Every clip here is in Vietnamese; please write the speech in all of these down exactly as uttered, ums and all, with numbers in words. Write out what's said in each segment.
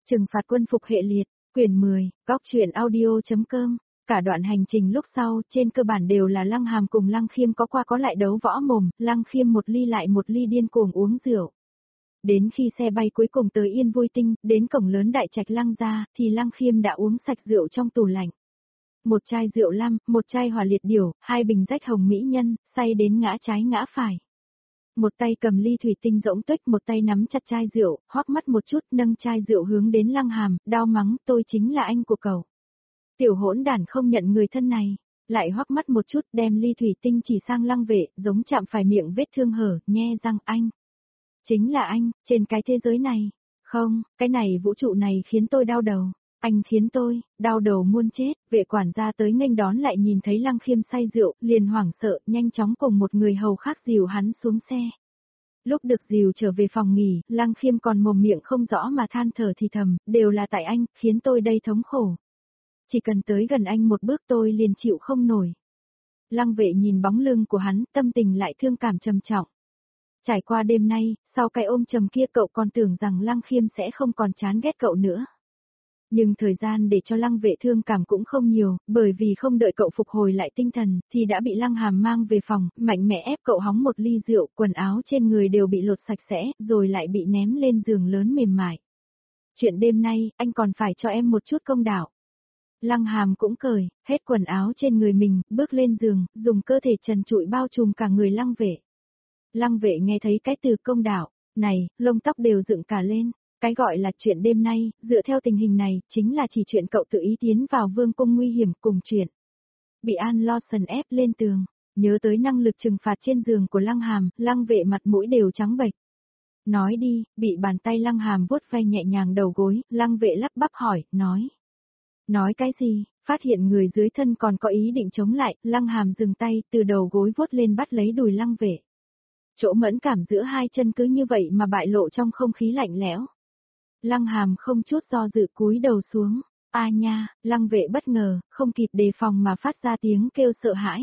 Trừng phạt quân phục hệ liệt, quyển mười, góc truyện audio.com. Cả đoạn hành trình lúc sau, trên cơ bản đều là Lăng Hàm cùng Lăng Khiêm có qua có lại đấu võ mồm, Lăng Khiêm một ly lại một ly điên cuồng uống rượu. Đến khi xe bay cuối cùng tới Yên Vui Tinh, đến cổng lớn đại trạch Lăng gia, thì Lăng Khiêm đã uống sạch rượu trong tủ lạnh. Một chai rượu lam, một chai hỏa liệt điểu, hai bình rách hồng mỹ nhân, say đến ngã trái ngã phải. Một tay cầm ly thủy tinh rỗng tuếch, một tay nắm chặt chai rượu, hoắc mắt một chút, nâng chai rượu hướng đến Lăng Hàm, đau mắng, tôi chính là anh của cậu. Tiểu hỗn đản không nhận người thân này, lại hoắc mắt một chút, đem ly thủy tinh chỉ sang Lăng Vệ, giống chạm phải miệng vết thương hở, nhe răng, anh. Chính là anh, trên cái thế giới này. Không, cái này vũ trụ này khiến tôi đau đầu. Anh khiến tôi, đau đầu muôn chết. Vệ quản gia tới nghênh đón lại nhìn thấy Lăng Khiêm say rượu, liền hoảng sợ, nhanh chóng cùng một người hầu khác dìu hắn xuống xe. Lúc được dìu trở về phòng nghỉ, Lăng Khiêm còn mồm miệng không rõ mà than thở thì thầm, đều là tại anh, khiến tôi đây thống khổ. Chỉ cần tới gần anh một bước tôi liền chịu không nổi. Lăng Vệ nhìn bóng lưng của hắn, tâm tình lại thương cảm trầm trọng. Trải qua đêm nay, sau cái ôm trầm kia cậu còn tưởng rằng Lăng Khiêm sẽ không còn chán ghét cậu nữa. Nhưng thời gian để cho Lăng Vệ thương cảm cũng không nhiều, bởi vì không đợi cậu phục hồi lại tinh thần, thì đã bị Lăng Hàm mang về phòng, mạnh mẽ ép cậu hóng một ly rượu, quần áo trên người đều bị lột sạch sẽ, rồi lại bị ném lên giường lớn mềm mại. Chuyện đêm nay, anh còn phải cho em một chút công đạo. Lăng Hàm cũng cười, hết quần áo trên người mình, bước lên giường, dùng cơ thể trần trụi bao trùm cả người Lăng Vệ. Lăng Vệ nghe thấy cái từ công đạo, này, lông tóc đều dựng cả lên. Cái gọi là chuyện đêm nay, dựa theo tình hình này, chính là chỉ chuyện cậu tự ý tiến vào vương cung nguy hiểm cùng chuyện. Bị An Lawson ép lên tường, nhớ tới năng lực trừng phạt trên giường của Lăng Hàm, Lăng Vệ mặt mũi đều trắng bệch. Nói đi, bị bàn tay Lăng Hàm vuốt ve nhẹ nhàng đầu gối, Lăng Vệ lắp bắp hỏi, nói. Nói cái gì, phát hiện người dưới thân còn có ý định chống lại, Lăng Hàm dừng tay, từ đầu gối vuốt lên bắt lấy đùi Lăng Vệ. Chỗ mẫn cảm giữa hai chân cứ như vậy mà bại lộ trong không khí lạnh lẽo. Lăng Hàm không chút do dự cúi đầu xuống. A nha, Lăng Vệ bất ngờ, không kịp đề phòng mà phát ra tiếng kêu sợ hãi.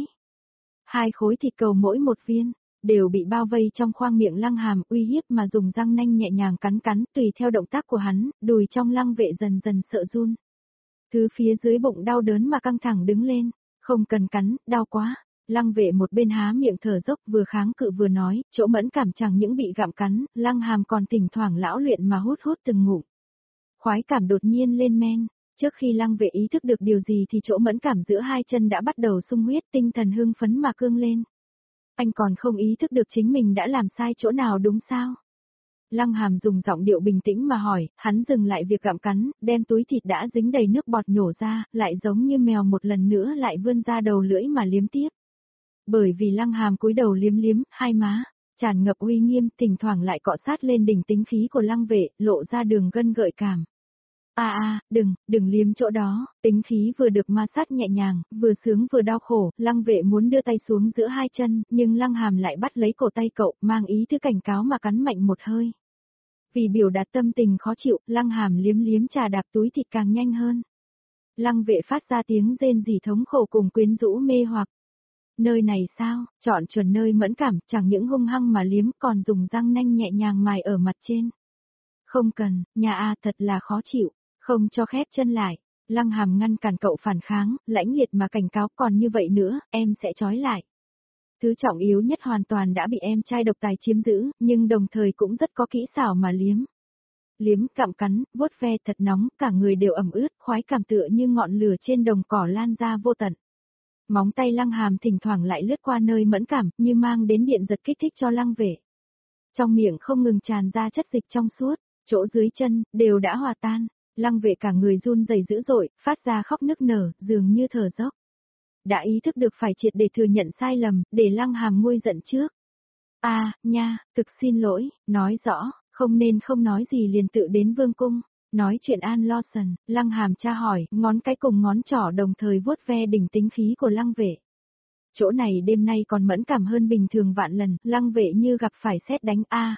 Hai khối thịt cầu mỗi một viên, đều bị bao vây trong khoang miệng Lăng Hàm, uy hiếp mà dùng răng nanh nhẹ nhàng cắn cắn, tùy theo động tác của hắn, đùi trong Lăng Vệ dần dần sợ run. Thứ phía dưới bụng đau đớn mà căng thẳng đứng lên, không cần cắn, đau quá. Lăng Vệ một bên há miệng thở dốc vừa kháng cự vừa nói, chỗ mẫn cảm chẳng những bị gặm cắn, Lăng Hàm còn thỉnh thoảng lão luyện mà hút hút từng ngụm. Khoái cảm đột nhiên lên men, trước khi Lăng Vệ ý thức được điều gì thì chỗ mẫn cảm giữa hai chân đã bắt đầu sung huyết, tinh thần hưng phấn mà cương lên. Anh còn không ý thức được chính mình đã làm sai chỗ nào đúng sao? Lăng Hàm dùng giọng điệu bình tĩnh mà hỏi, hắn dừng lại việc gặm cắn, đem túi thịt đã dính đầy nước bọt nhổ ra, lại giống như mèo một lần nữa lại vươn ra đầu lưỡi mà liếm tiếp. Bởi vì Lăng Hàm cúi đầu liếm liếm, hai má, tràn ngập uy nghiêm, thỉnh thoảng lại cọ sát lên đỉnh tính khí của Lăng Vệ, lộ ra đường gân gợi cảm. A a, đừng, đừng liếm chỗ đó, tính khí vừa được ma sát nhẹ nhàng, vừa sướng vừa đau khổ, Lăng Vệ muốn đưa tay xuống giữa hai chân, nhưng Lăng Hàm lại bắt lấy cổ tay cậu, mang ý thức cảnh cáo mà cắn mạnh một hơi. Vì biểu đạt tâm tình khó chịu, Lăng Hàm liếm liếm trà đạp túi thịt càng nhanh hơn. Lăng Vệ phát ra tiếng rên rỉ thống khổ cùng quyến rũ mê hoặc. Nơi này sao, chọn chuẩn nơi mẫn cảm, chẳng những hung hăng mà liếm còn dùng răng nanh nhẹ nhàng mài ở mặt trên. Không cần, nhà a thật là khó chịu, không cho khép chân lại. Lăng Hàm ngăn cản cậu phản kháng, lãnh liệt mà cảnh cáo còn như vậy nữa, em sẽ trói lại. Thứ trọng yếu nhất hoàn toàn đã bị em trai độc tài chiếm giữ, nhưng đồng thời cũng rất có kỹ xảo mà liếm. Liếm, cặm cắn, vuốt ve thật nóng, cả người đều ẩm ướt, khoái cảm tựa như ngọn lửa trên đồng cỏ lan ra vô tận. Móng tay Lăng Hàm thỉnh thoảng lại lướt qua nơi mẫn cảm, như mang đến điện giật kích thích cho Lăng Vệ. Trong miệng không ngừng tràn ra chất dịch trong suốt, chỗ dưới chân, đều đã hòa tan. Lăng Vệ cả người run rẩy dữ dội, phát ra khóc nức nở, dường như thở dốc. Đã ý thức được phải triệt để thừa nhận sai lầm, để Lăng Hàm nguôi giận trước. A, à, nha, thực xin lỗi, nói rõ, không nên không nói gì liền tự đến vương cung. Nói chuyện An Lawson, Lăng Hàm tra hỏi, ngón cái cùng ngón trỏ đồng thời vuốt ve đỉnh tính khí của Lăng Vệ. Chỗ này đêm nay còn mẫn cảm hơn bình thường vạn lần, Lăng Vệ như gặp phải sét đánh a.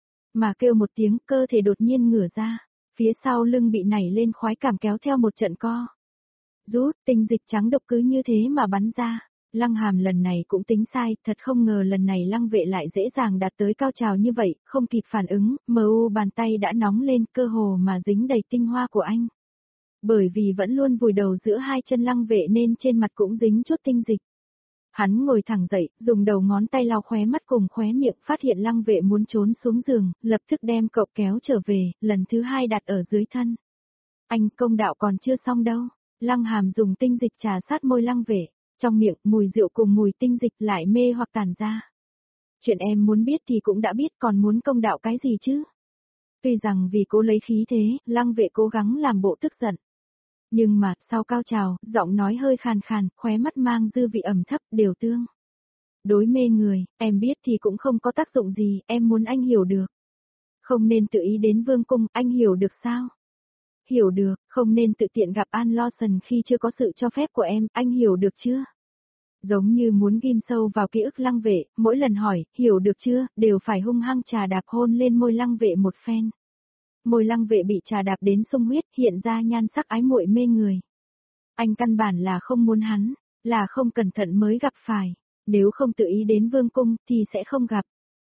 Mà kêu một tiếng, cơ thể đột nhiên ngửa ra, phía sau lưng bị nảy lên khoái cảm kéo theo một trận co. Rút, tinh dịch trắng độc cứ như thế mà bắn ra. Lăng Hàm lần này cũng tính sai, thật không ngờ lần này Lăng Vệ lại dễ dàng đạt tới cao trào như vậy, không kịp phản ứng, mờ u bàn tay đã nóng lên, cơ hồ mà dính đầy tinh hoa của anh. Bởi vì vẫn luôn vùi đầu giữa hai chân Lăng Vệ nên trên mặt cũng dính chút tinh dịch. Hắn ngồi thẳng dậy, dùng đầu ngón tay lau khóe mắt cùng khóe miệng, phát hiện Lăng Vệ muốn trốn xuống giường, lập tức đem cậu kéo trở về, lần thứ hai đặt ở dưới thân. Anh, công đạo còn chưa xong đâu. Lăng Hàm dùng tinh dịch trà sát môi Lăng Vệ, trong miệng mùi rượu cùng mùi tinh dịch lại mê hoặc tản ra. Chuyện em muốn biết thì cũng đã biết, còn muốn công đạo cái gì chứ? Tuy rằng vì cố lấy khí thế, Lăng Vệ cố gắng làm bộ tức giận. Nhưng mà, sau cao trào, giọng nói hơi khàn khàn, khóe mắt mang dư vị ẩm thấp, đều tương. Đối mê người, em biết thì cũng không có tác dụng gì, em muốn anh hiểu được. Không nên tự ý đến vương cung, anh hiểu được sao? Hiểu được, không nên tự tiện gặp An Lawson khi chưa có sự cho phép của em, anh hiểu được chưa? Giống như muốn ghim sâu vào ký ức Lăng Vệ, mỗi lần hỏi, hiểu được chưa, đều phải hung hăng trà đạp hôn lên môi Lăng Vệ một phen. Môi Lăng Vệ bị trà đạp đến sung huyết, hiện ra nhan sắc ái muội mê người. Anh căn bản là không muốn hắn, là không cẩn thận mới gặp phải, nếu không tự ý đến vương cung thì sẽ không gặp.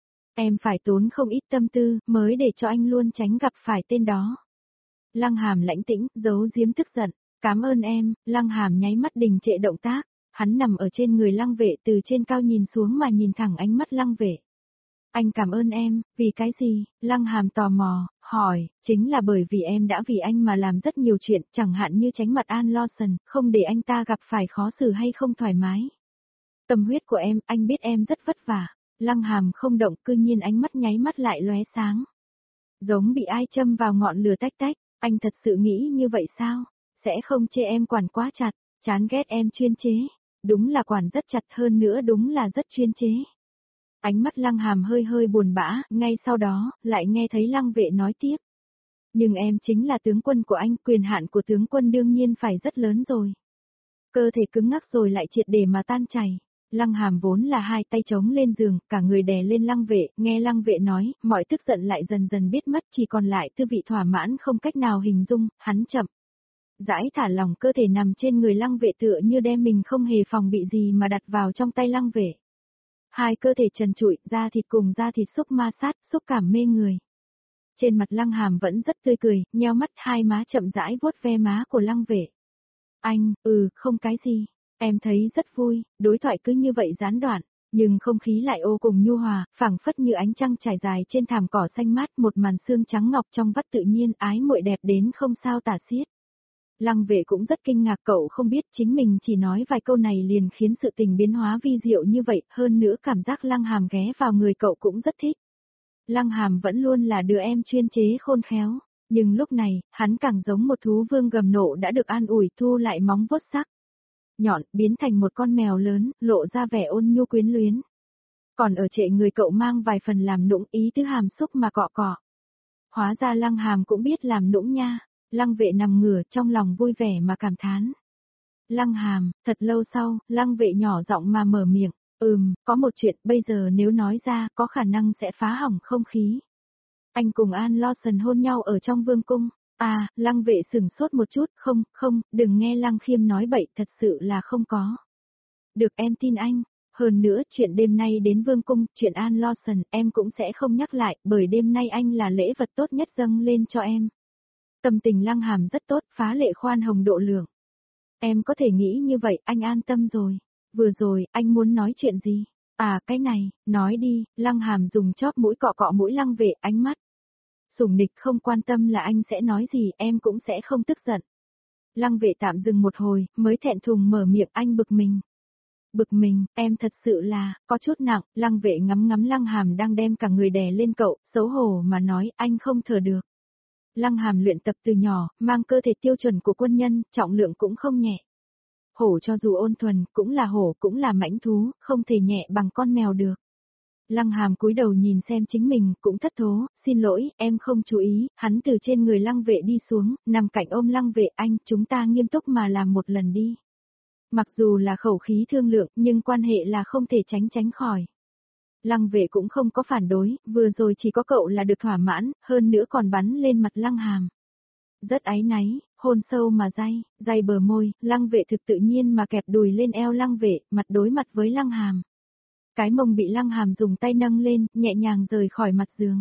Em phải tốn không ít tâm tư mới để cho anh luôn tránh gặp phải tên đó. Lăng Hàm lãnh tĩnh, giấu giếm tức giận, cảm ơn em. Lăng Hàm nháy mắt đình trệ động tác, hắn nằm ở trên người Lăng Vệ, từ trên cao nhìn xuống mà nhìn thẳng ánh mắt Lăng Vệ. Anh cảm ơn em, vì cái gì? Lăng Hàm tò mò, hỏi, chính là bởi vì em đã vì anh mà làm rất nhiều chuyện, chẳng hạn như tránh mặt An Lawson, không để anh ta gặp phải khó xử hay không thoải mái. Tâm huyết của em, anh biết em rất vất vả. Lăng Hàm không động, cư nhiên ánh mắt nháy mắt lại lóe sáng. Giống bị ai châm vào ngọn lửa tách tách, anh thật sự nghĩ như vậy sao? Sẽ không chê em quản quá chặt, chán ghét em chuyên chế. Đúng là quản rất chặt, hơn nữa đúng là rất chuyên chế. Ánh mắt Lăng Hàm hơi hơi buồn bã, ngay sau đó, lại nghe thấy Lăng Vệ nói tiếp. Nhưng em chính là tướng quân của anh, quyền hạn của tướng quân đương nhiên phải rất lớn rồi. Cơ thể cứng ngắc rồi lại triệt để mà tan chảy. Lăng Hàm vốn là hai tay chống lên giường, cả người đè lên Lăng Vệ, nghe Lăng Vệ nói, mọi tức giận lại dần dần biết mất, chỉ còn lại tư vị thỏa mãn không cách nào hình dung, hắn chậm. Rãi thả lòng cơ thể nằm trên người Lăng Vệ, tựa như đem mình không hề phòng bị gì mà đặt vào trong tay Lăng Vệ. Hai cơ thể trần trụi, da thịt cùng da thịt xúc ma sát, xúc cảm mê người. Trên mặt Lăng Hàm vẫn rất tươi cười, nheo mắt, hai má chậm rãi vuốt ve má của Lăng Vệ. Anh, ừ, không cái gì. Em thấy rất vui, đối thoại cứ như vậy gián đoạn, nhưng không khí lại ô cùng nhu hòa, phảng phất như ánh trăng trải dài trên thảm cỏ xanh mát, một màn xương trắng ngọc trong vắt tự nhiên, ái muội đẹp đến không sao tả xiết. Lăng Vệ cũng rất kinh ngạc, cậu không biết chính mình chỉ nói vài câu này liền khiến sự tình biến hóa vi diệu như vậy, hơn nữa cảm giác Lăng Hàm ghé vào người cậu cũng rất thích. Lăng Hàm vẫn luôn là đứa em chuyên chế khôn khéo, nhưng lúc này, hắn càng giống một thú vương gầm nộ đã được an ủi, thu lại móng vuốt sắc nhọn, biến thành một con mèo lớn, lộ ra vẻ ôn nhu quyến luyến. Còn ở trệ người cậu mang vài phần làm nũng, ý tứ hàm xúc mà cọ cọ. Hóa ra Lăng Hàm cũng biết làm nũng nha. Lăng Vệ nằm ngửa trong lòng vui vẻ mà cảm thán. Lăng Hàm, thật lâu sau, Lăng Vệ nhỏ giọng mà mở miệng, ừm, có một chuyện bây giờ nếu nói ra có khả năng sẽ phá hỏng không khí. Anh cùng An Lawson hôn nhau ở trong vương cung. À, Lăng Vệ sửng sốt một chút, không, không, đừng nghe Lăng Khiêm nói bậy, thật sự là không có. Được, em tin anh. Hơn nữa, chuyện đêm nay đến vương cung, chuyện An Lawson, em cũng sẽ không nhắc lại, bởi đêm nay anh là lễ vật tốt nhất dâng lên cho em. Tâm tình Lăng Hàm rất tốt, phá lệ khoan hồng độ lượng. Em có thể nghĩ như vậy, anh an tâm rồi. Vừa rồi, anh muốn nói chuyện gì? À, cái này, nói đi. Lăng Hàm dùng chóp mũi cọ cọ mũi Lăng Vệ, ánh mắt. Sủng nịch không quan tâm là anh sẽ nói gì, em cũng sẽ không tức giận. Lăng Vệ tạm dừng một hồi, mới thẹn thùng mở miệng, anh bực mình. Bực mình, em thật sự là, có chút nặng. Lăng Vệ ngắm ngắm Lăng Hàm đang đem cả người đè lên cậu, xấu hổ mà nói, anh không thở được. Lăng Hàm luyện tập từ nhỏ, mang cơ thể tiêu chuẩn của quân nhân, trọng lượng cũng không nhẹ. Hổ cho dù ôn thuần, cũng là hổ, cũng là mãnh thú, không thể nhẹ bằng con mèo được. Lăng Hàm cúi đầu nhìn xem chính mình, cũng thất thố, xin lỗi, em không chú ý. Hắn từ trên người Lăng Vệ đi xuống, nằm cạnh ôm Lăng Vệ, anh, chúng ta nghiêm túc mà làm một lần đi. Mặc dù là khẩu khí thương lượng, nhưng quan hệ là không thể tránh tránh khỏi. Lăng Vệ cũng không có phản đối, vừa rồi chỉ có cậu là được thỏa mãn, hơn nữa còn bắn lên mặt Lăng Hàm. Rất áy náy, hôn sâu mà day, day bờ môi, Lăng Vệ thực tự nhiên mà kẹp đùi lên eo Lăng Vệ, mặt đối mặt với Lăng Hàm. Cái mông bị Lăng Hàm dùng tay nâng lên, nhẹ nhàng rời khỏi mặt giường.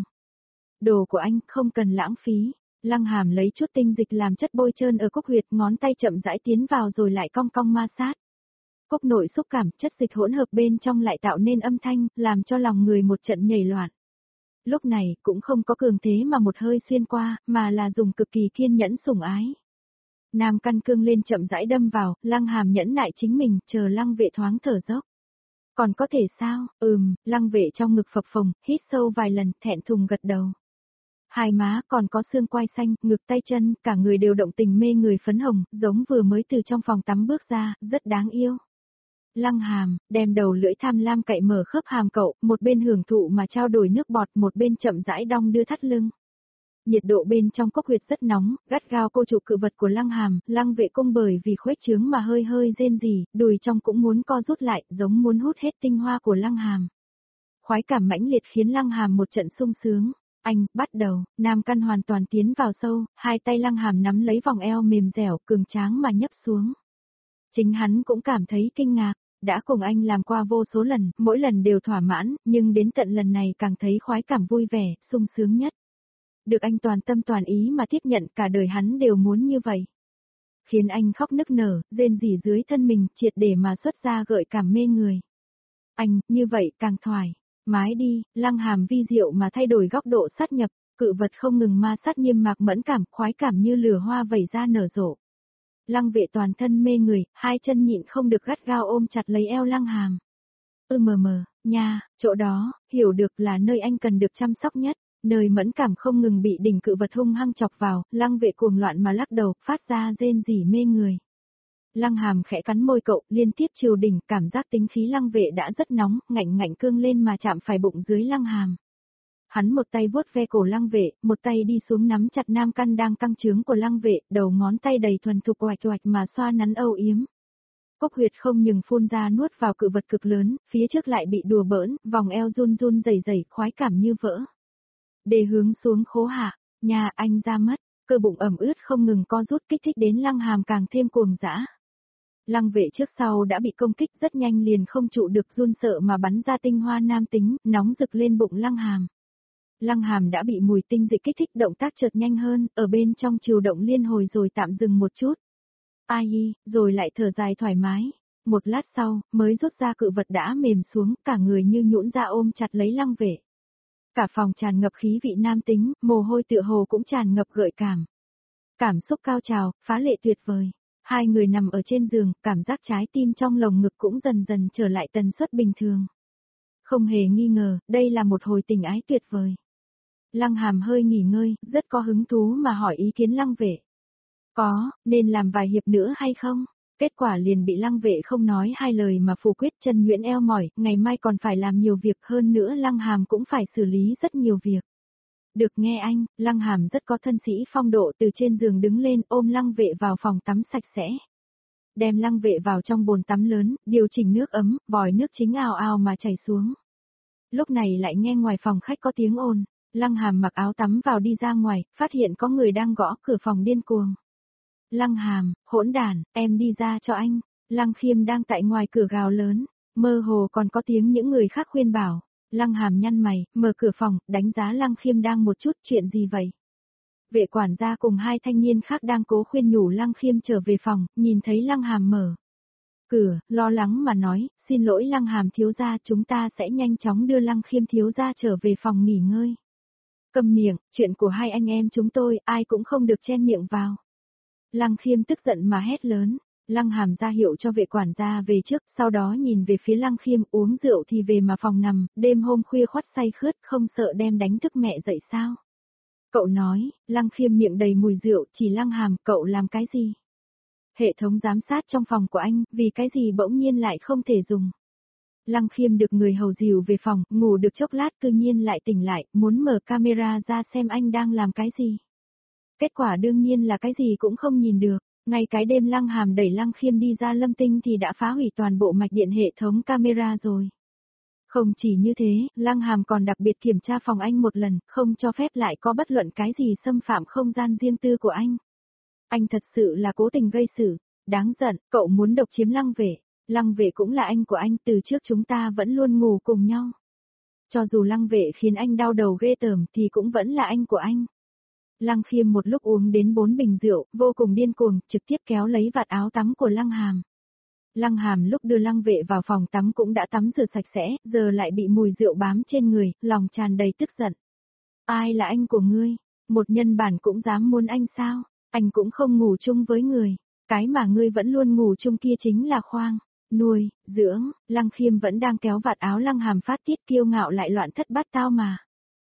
Đồ của anh, không cần lãng phí. Lăng Hàm lấy chút tinh dịch làm chất bôi trơn ở cúc huyệt, ngón tay chậm rãi tiến vào rồi lại cong cong ma sát. Cúc nội xúc cảm, chất dịch hỗn hợp bên trong lại tạo nên âm thanh, làm cho lòng người một trận nhảy loạn. Lúc này, cũng không có cường thế mà một hơi xuyên qua, mà là dùng cực kỳ kiên nhẫn sủng ái. Nam căn cương lên chậm rãi đâm vào, Lăng Hàm nhẫn nại chính mình, chờ Lăng Vệ thoáng thở dốc. Còn có thể sao, ừm, Lăng Vệ trong ngực phập phồng, hít sâu vài lần, thẹn thùng gật đầu. Hai má còn có xương quai xanh, ngực tay chân, cả người đều động tình mê người phấn hồng, giống vừa mới từ trong phòng tắm bước ra, rất đáng yêu. Lăng Hàm, đem đầu lưỡi tham lam cậy mở khớp hàm cậu, một bên hưởng thụ mà trao đổi nước bọt, một bên chậm rãi đong đưa thắt lưng. Nhiệt độ bên trong cốc huyệt rất nóng, gắt gao cô trụ cự vật của Lăng Hàm, Lăng Vệ cung bởi vì khuếch trướng mà hơi hơi rên rỉ, đùi trong cũng muốn co rút lại, giống muốn hút hết tinh hoa của Lăng Hàm. Khoái cảm mãnh liệt khiến Lăng Hàm một trận sung sướng. Anh, bắt đầu, nam căn hoàn toàn tiến vào sâu, hai tay Lăng Hàm nắm lấy vòng eo mềm dẻo, cường tráng mà nhấp xuống. Chính hắn cũng cảm thấy kinh ngạc, đã cùng anh làm qua vô số lần, mỗi lần đều thỏa mãn, nhưng đến tận lần này càng thấy khoái cảm vui vẻ, sung sướng nhất. Được anh toàn tâm toàn ý mà tiếp nhận, cả đời hắn đều muốn như vậy. Khiến anh khóc nức nở, rên rỉ dưới thân mình, triệt để mà xuất ra gợi cảm mê người. Anh, như vậy, càng thoải mái đi, Lăng Hàm vi diệu mà thay đổi góc độ sát nhập, cự vật không ngừng ma sát niêm mạc mẫn cảm, khoái cảm như lửa hoa vẩy ra nở rộ. Lăng Vệ toàn thân mê người, hai chân nhịn không được gắt gao ôm chặt lấy eo Lăng Hàm. Ư mờ mờ, nha, chỗ đó, hiểu được là nơi anh cần được chăm sóc nhất, nơi mẫn cảm không ngừng bị đỉnh cự vật hung hăng chọc vào, Lăng Vệ cuồng loạn mà lắc đầu, phát ra rên rỉ mê người. Lăng Hàm khẽ cắn môi cậu, liên tiếp chiều đỉnh, cảm giác tính khí Lăng Vệ đã rất nóng, ngạnh ngạnh cương lên mà chạm phải bụng dưới Lăng Hàm. Hắn một tay vuốt ve cổ Lăng Vệ, một tay đi xuống nắm chặt nam căn đang căng trướng của Lăng Vệ, đầu ngón tay đầy thuần thục oạch oạch mà xoa nắn âu yếm. Cốc huyệt không ngừng phun ra nuốt vào cự vật cực lớn, phía trước lại bị đùa bỡn, vòng eo run run rẩy rẩy, khoái cảm như vỡ. Để hướng xuống khố hạ, nhà anh ra mất, cơ bụng ẩm ướt không ngừng co rút kích thích đến Lăng Hàm càng thêm cuồng dã. Lăng Vệ trước sau đã bị công kích rất nhanh liền không trụ được run sợ mà bắn ra tinh hoa nam tính, nóng rực lên bụng Lăng Hàm. Lăng Hàm đã bị mùi tinh dịch kích thích, động tác chợt nhanh hơn, ở bên trong chiều động liên hồi rồi tạm dừng một chút. Ai, rồi lại thở dài thoải mái. Một lát sau, mới rút ra cự vật đã mềm xuống, cả người như nhũn ra ôm chặt lấy Lăng Vệ. Cả phòng tràn ngập khí vị nam tính, mồ hôi tựa hồ cũng tràn ngập gợi cảm. Cảm xúc cao trào, phá lệ tuyệt vời. Hai người nằm ở trên giường, cảm giác trái tim trong lồng ngực cũng dần dần trở lại tần suất bình thường. Không hề nghi ngờ, đây là một hồi tình ái tuyệt vời. Lăng Hàm hơi nghỉ ngơi, rất có hứng thú mà hỏi ý kiến Lăng Vệ. Có, nên làm vài hiệp nữa hay không? Kết quả liền bị Lăng Vệ không nói hai lời mà phủ quyết, chân nhuyễn eo mỏi, ngày mai còn phải làm nhiều việc hơn nữa, Lăng Hàm cũng phải xử lý rất nhiều việc. Được nghe anh, Lăng Hàm rất có thân sĩ phong độ, từ trên giường đứng lên ôm Lăng Vệ vào phòng tắm sạch sẽ. Đem Lăng Vệ vào trong bồn tắm lớn, điều chỉnh nước ấm, vòi nước chính ào ào mà chảy xuống. Lúc này lại nghe ngoài phòng khách có tiếng ồn, Lăng Hàm mặc áo tắm vào đi ra ngoài, phát hiện có người đang gõ cửa phòng điên cuồng. Lăng Hàm, hỗn đản, em đi ra cho anh. Lăng Khiêm đang tại ngoài cửa gào lớn, mơ hồ còn có tiếng những người khác khuyên bảo. Lăng Hàm nhăn mày, mở cửa phòng, đánh giá Lăng Khiêm đang một chút, chuyện gì vậy? Vệ quản gia cùng hai thanh niên khác đang cố khuyên nhủ Lăng Khiêm trở về phòng, nhìn thấy Lăng Hàm mở cửa, lo lắng mà nói, xin lỗi Lăng Hàm thiếu gia, chúng ta sẽ nhanh chóng đưa Lăng Khiêm thiếu gia trở về phòng nghỉ ngơi. Cầm miệng, chuyện của hai anh em chúng tôi, ai cũng không được chen miệng vào. Lăng Khiêm tức giận mà hét lớn. Lăng Hàm ra hiệu cho vệ quản gia về trước, sau đó nhìn về phía Lăng Khiêm, uống rượu thì về mà phòng nằm, đêm hôm khuya khoắt say khướt, không sợ đem đánh thức mẹ dậy sao? Cậu nói, Lăng Khiêm miệng đầy mùi rượu, chỉ Lăng Hàm, cậu làm cái gì? Hệ thống giám sát trong phòng của anh, vì cái gì bỗng nhiên lại không thể dùng? Lăng Khiêm được người hầu dìu về phòng, ngủ được chốc lát tự nhiên lại tỉnh lại, muốn mở camera ra xem anh đang làm cái gì. Kết quả đương nhiên là cái gì cũng không nhìn được. Ngay cái đêm Lăng Hàm đẩy Lăng Khiêm đi ra Lâm Tinh thì đã phá hủy toàn bộ mạch điện hệ thống camera rồi. Không chỉ như thế, Lăng Hàm còn đặc biệt kiểm tra phòng anh một lần, không cho phép lại có bất luận cái gì xâm phạm không gian riêng tư của anh. Anh thật sự là cố tình gây sự, đáng giận, cậu muốn độc chiếm Lăng Vệ. Lăng Vệ cũng là anh của anh, từ trước chúng ta vẫn luôn ngủ cùng nhau. Cho dù Lăng Vệ khiến anh đau đầu ghê tởm thì cũng vẫn là anh của anh. Lăng Khiêm một lúc uống đến bốn bình rượu, vô cùng điên cuồng, trực tiếp kéo lấy vạt áo tắm của Lăng Hàm. Lăng Hàm lúc đưa Lăng Vệ vào phòng tắm cũng đã tắm rửa sạch sẽ, giờ lại bị mùi rượu bám trên người, lòng tràn đầy tức giận. Ai là anh của ngươi? Một nhân bản cũng dám muốn anh sao? Anh cũng không ngủ chung với người. Cái mà ngươi vẫn luôn ngủ chung kia chính là khoang, nuôi, dưỡng. Lăng Khiêm vẫn đang kéo vạt áo Lăng Hàm phát tiết kiêu ngạo lại loạn thất bát tao mà.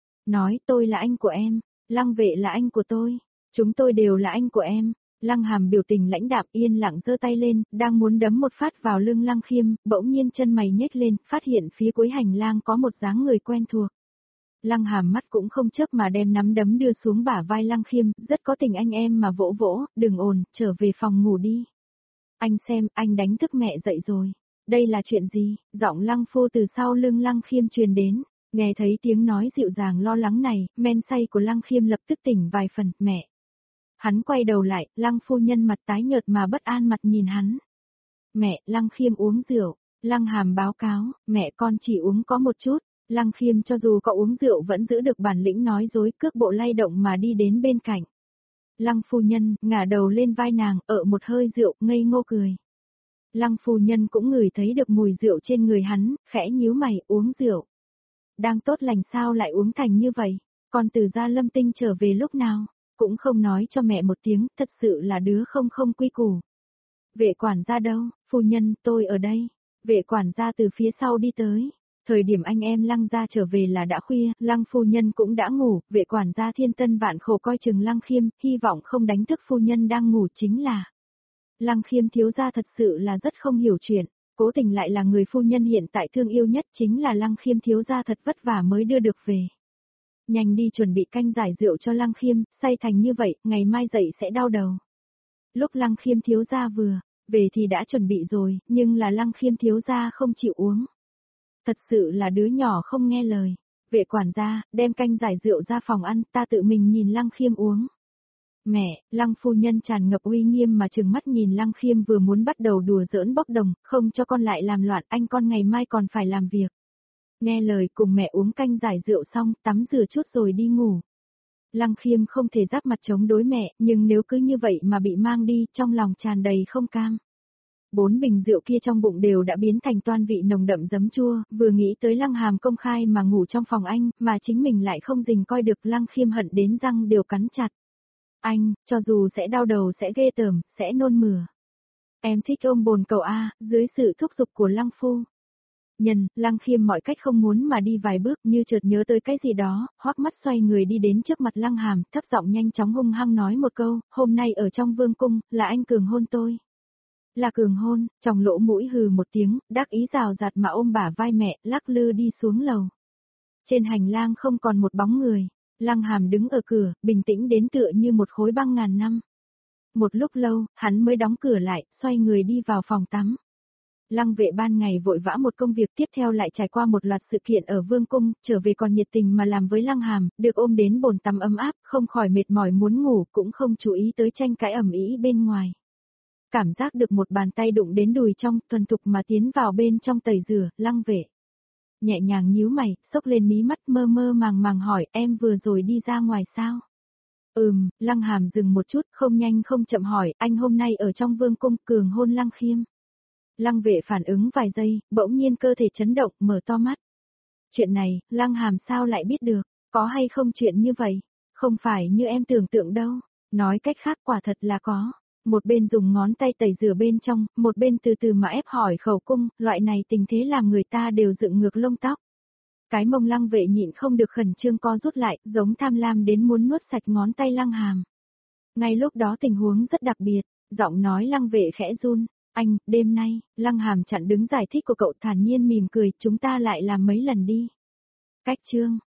Nói tôi là anh của em, Lăng Vệ là anh của tôi, chúng tôi đều là anh của em. Lăng Hàm biểu tình lãnh đạm yên lặng giơ tay lên, đang muốn đấm một phát vào lưng Lăng Khiêm, bỗng nhiên chân mày nhếch lên, phát hiện phía cuối hành lang có một dáng người quen thuộc. Lăng Hàm mắt cũng không chớp mà đem nắm đấm đưa xuống bả vai Lăng Khiêm, rất có tình anh em mà vỗ vỗ, đừng ồn, trở về phòng ngủ đi. Anh xem, anh đánh thức mẹ dậy rồi. Đây là chuyện gì? Giọng Lăng Phu từ sau lưng Lăng Khiêm truyền đến, nghe thấy tiếng nói dịu dàng lo lắng này, men say của Lăng Khiêm lập tức tỉnh vài phần, mẹ. Hắn quay đầu lại, Lăng phu nhân mặt tái nhợt mà bất an mặt nhìn hắn. Mẹ, Lăng Khiêm uống rượu. Lăng Hàm báo cáo, mẹ con chỉ uống có một chút. Lăng Khiêm cho dù có uống rượu vẫn giữ được bản lĩnh nói dối, cước bộ lay động mà đi đến bên cạnh. Lăng phu nhân, ngả đầu lên vai nàng, ợ một hơi rượu, ngây ngô cười. Lăng phu nhân cũng ngửi thấy được mùi rượu trên người hắn, khẽ nhíu mày, uống rượu. Đang tốt lành sao lại uống thành như vậy? Con từ gia Lâm Tinh trở về lúc nào? Cũng không nói cho mẹ một tiếng, thật sự là đứa không không quy củ. Vệ quản gia đâu? Phu nhân, tôi ở đây. Vệ quản gia từ phía sau đi tới. Thời điểm anh em Lăng gia trở về là đã khuya, Lăng phu nhân cũng đã ngủ, vệ quản gia thiên tân vạn khổ coi chừng Lăng Khiêm, hy vọng không đánh thức phu nhân đang ngủ chính là. Lăng Khiêm thiếu gia thật sự là rất không hiểu chuyện, cố tình lại là người phu nhân hiện tại thương yêu nhất chính là Lăng Khiêm thiếu gia thật vất vả mới đưa được về. Nhanh đi chuẩn bị canh giải rượu cho Lăng Khiêm, say thành như vậy, ngày mai dậy sẽ đau đầu. Lúc Lăng Khiêm thiếu gia vừa về thì đã chuẩn bị rồi, nhưng là Lăng Khiêm thiếu gia không chịu uống. Thật sự là đứa nhỏ không nghe lời. Vệ quản gia, đem canh giải rượu ra phòng ăn, ta tự mình nhìn Lăng Khiêm uống. Mẹ, Lăng phu nhân tràn ngập uy nghiêm mà trừng mắt nhìn Lăng Khiêm vừa muốn bắt đầu đùa giỡn bốc đồng, không cho con lại làm loạn, anh con ngày mai còn phải làm việc. Nghe lời cùng mẹ uống canh giải rượu xong, tắm rửa chút rồi đi ngủ. Lăng Khiêm không thể giáp mặt chống đối mẹ, nhưng nếu cứ như vậy mà bị mang đi, trong lòng tràn đầy không cam. Bốn bình rượu kia trong bụng đều đã biến thành toan vị nồng đậm giấm chua, vừa nghĩ tới Lăng Hàm công khai mà ngủ trong phòng anh, mà chính mình lại không dình coi được, Lăng Khiêm hận đến răng đều cắn chặt. Anh, cho dù sẽ đau đầu sẽ ghê tởm, sẽ nôn mửa. Em thích ôm bồn cầu A, dưới sự thúc giục của Lăng phu nhân, Lăng Khiêm mọi cách không muốn mà đi vài bước, như chợt nhớ tới cái gì đó, hoắc mắt xoay người đi đến trước mặt Lăng Hàm, thấp giọng nhanh chóng hung hăng nói một câu, hôm nay ở trong vương cung, là anh cường hôn tôi. Là cường hôn, trong lỗ mũi hừ một tiếng, đắc ý rào rạt mà ôm bả vai mẹ, lắc lư đi xuống lầu. Trên hành lang không còn một bóng người, Lăng Hàm đứng ở cửa, bình tĩnh đến tựa như một khối băng ngàn năm. Một lúc lâu, hắn mới đóng cửa lại, xoay người đi vào phòng tắm. Lăng Vệ ban ngày vội vã một công việc, tiếp theo lại trải qua một loạt sự kiện ở vương cung, trở về còn nhiệt tình mà làm với Lăng Hàm, được ôm đến bồn tắm ấm áp, không khỏi mệt mỏi muốn ngủ, cũng không chú ý tới tranh cãi ầm ĩ bên ngoài. Cảm giác được một bàn tay đụng đến đùi trong, thuần thục mà tiến vào bên trong tẩy rửa, Lăng Vệ nhẹ nhàng nhíu mày, xốc lên mí mắt, mơ mơ màng màng hỏi, em vừa rồi đi ra ngoài sao? Ừm, Lăng Hàm dừng một chút, không nhanh không chậm hỏi, anh hôm nay ở trong vương cung cường hôn Lăng Khiêm. Lăng Vệ phản ứng vài giây, bỗng nhiên cơ thể chấn động, mở to mắt. Chuyện này, Lăng Hàm sao lại biết được, có hay không chuyện như vậy? Không phải như em tưởng tượng đâu, nói cách khác quả thật là có. Một bên dùng ngón tay tẩy rửa bên trong, một bên từ từ mà ép hỏi khẩu cung, loại này tình thế làm người ta đều dựng ngược lông tóc. Cái mông Lăng Vệ nhịn không được khẩn trương co rút lại, giống tham lam đến muốn nuốt sạch ngón tay Lăng Hàm. Ngay lúc đó tình huống rất đặc biệt, giọng nói Lăng Vệ khẽ run, anh, đêm nay, Lăng Hàm chặn đứng giải thích của cậu thản nhiên mỉm cười, chúng ta lại làm mấy lần đi. Cách chương.